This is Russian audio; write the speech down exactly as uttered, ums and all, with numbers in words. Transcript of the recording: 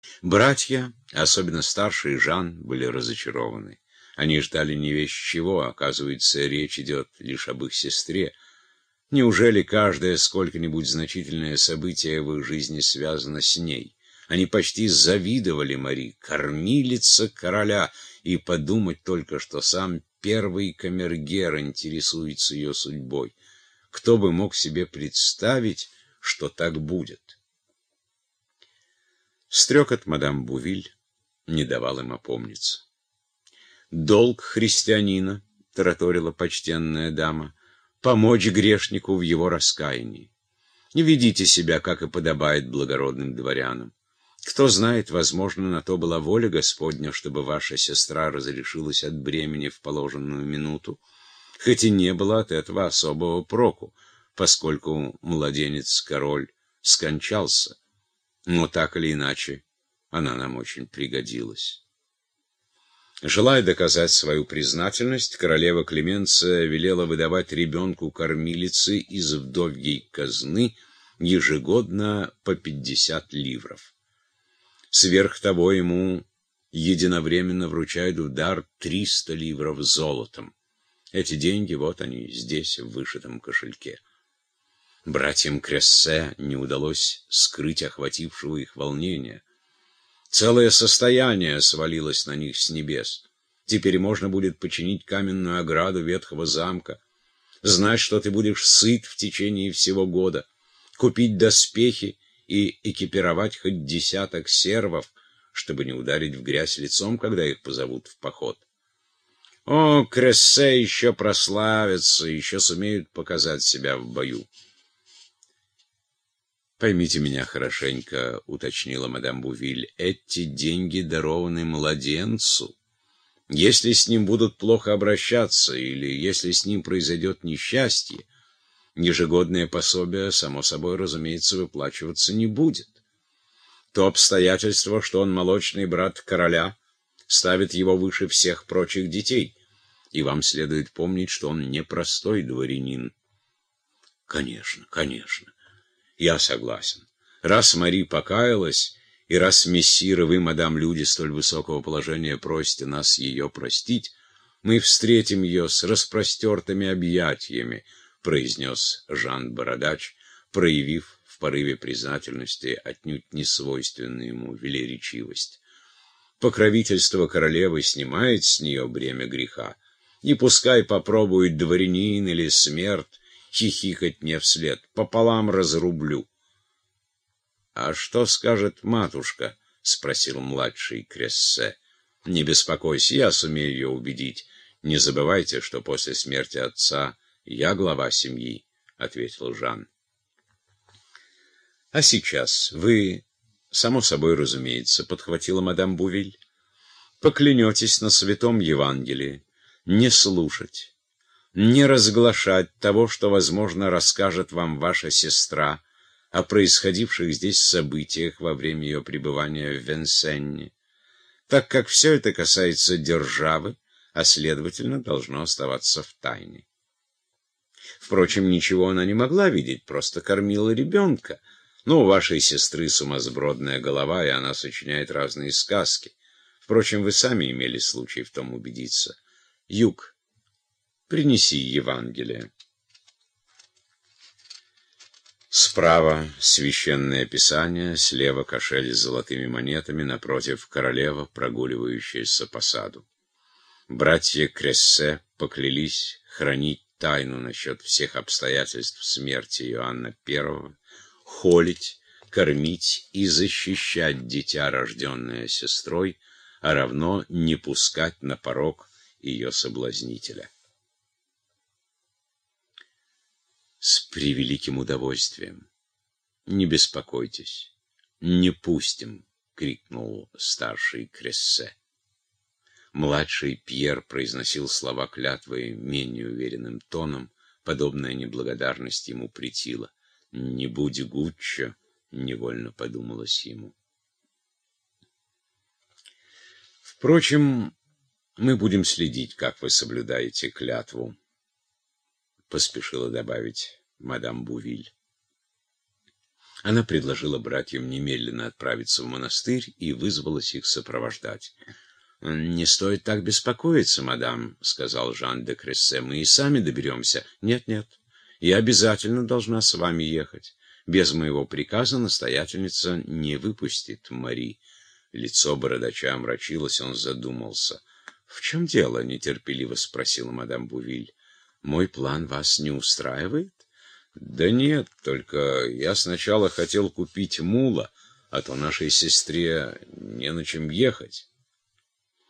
Братья, особенно старший Жан, были разочарованы. Они ждали не весть чего, оказывается, речь идет лишь об их сестре. Неужели каждое сколько-нибудь значительное событие в их жизни связано с ней? Они почти завидовали Мари, кормилица короля, и подумать только, что сам первый камергер интересуется ее судьбой. Кто бы мог себе представить, что так будет? Стрекот мадам Бувиль не давал им опомниться. «Долг христианина, — тараторила почтенная дама, — помочь грешнику в его раскаянии. Не ведите себя, как и подобает благородным дворянам. Кто знает, возможно, на то была воля Господня, чтобы ваша сестра разрешилась от бремени в положенную минуту, хоть и не было от этого особого проку, поскольку младенец-король скончался. Но так или иначе, она нам очень пригодилась». Желая доказать свою признательность, королева Клеменция велела выдавать ребенку кормилицы из вдовьей казны ежегодно по пятьдесят ливров. Сверх того ему единовременно вручают в дар триста ливров золотом. Эти деньги, вот они, здесь, в вышитом кошельке. Братьям Крессе не удалось скрыть охватившего их волнения. Целое состояние свалилось на них с небес. Теперь можно будет починить каменную ограду ветхого замка, знать, что ты будешь сыт в течение всего года, купить доспехи и экипировать хоть десяток сервов, чтобы не ударить в грязь лицом, когда их позовут в поход. О, Крессе еще прославятся, еще сумеют показать себя в бою. «Поймите меня хорошенько, — уточнила мадам Бувиль, — эти деньги дарованы младенцу. Если с ним будут плохо обращаться или если с ним произойдет несчастье, ежегодное пособие, само собой, разумеется, выплачиваться не будет. То обстоятельство, что он молочный брат короля, ставит его выше всех прочих детей, и вам следует помнить, что он не простой дворянин». «Конечно, конечно. Я согласен. Раз Мари покаялась, и раз мессиры, вы, мадам, люди столь высокого положения, просите нас ее простить, мы встретим ее с распростертыми объятиями, — произнес Жан-Бородач, проявив в порыве признательности отнюдь не свойственную ему велеречивость. Покровительство королевы снимает с нее бремя греха, и пускай попробует дворянин или смерть хихикать мне вслед, пополам разрублю. — А что скажет матушка? — спросил младший Крессе. — Не беспокойся, я сумею ее убедить. Не забывайте, что после смерти отца я глава семьи, — ответил Жан. — А сейчас вы, само собой разумеется, — подхватила мадам Бувиль, — поклянетесь на святом Евангелии не слушать, не разглашать того, что, возможно, расскажет вам ваша сестра о происходивших здесь событиях во время ее пребывания в Венсенне, так как все это касается державы, а, следовательно, должно оставаться в тайне. Впрочем, ничего она не могла видеть, просто кормила ребенка. Но у вашей сестры сумасбродная голова, и она сочиняет разные сказки. Впрочем, вы сами имели случай в том убедиться. Юг, принеси Евангелие. Справа священное писание, слева кошель с золотыми монетами, напротив королева, прогуливающаяся по саду. Братья Крессе поклялись хранить тайну насчет всех обстоятельств смерти Иоанна Первого, холить, кормить и защищать дитя, рожденное сестрой, а равно не пускать на порог ее соблазнителя. С превеликим удовольствием. Не беспокойтесь, не пустим, — крикнул старший Крессе. Младший Пьер произносил слова клятвы менее уверенным тоном, подобная неблагодарность ему претила. «Не будь Гуччо», — невольно подумалось ему. «Впрочем, мы будем следить, как вы соблюдаете клятву», — поспешила добавить мадам Бувиль. Она предложила братьям немедленно отправиться в монастырь и вызвалась их сопровождать. «Не стоит так беспокоиться, мадам», — сказал Жан де Крессе, — «мы и сами доберемся». «Нет-нет, я обязательно должна с вами ехать. Без моего приказа настоятельница не выпустит Мари». Лицо бородача омрачилось, он задумался. «В чем дело?» — нетерпеливо спросила мадам Бувиль. «Мой план вас не устраивает?» «Да нет, только я сначала хотел купить мула, а то нашей сестре не на чем ехать».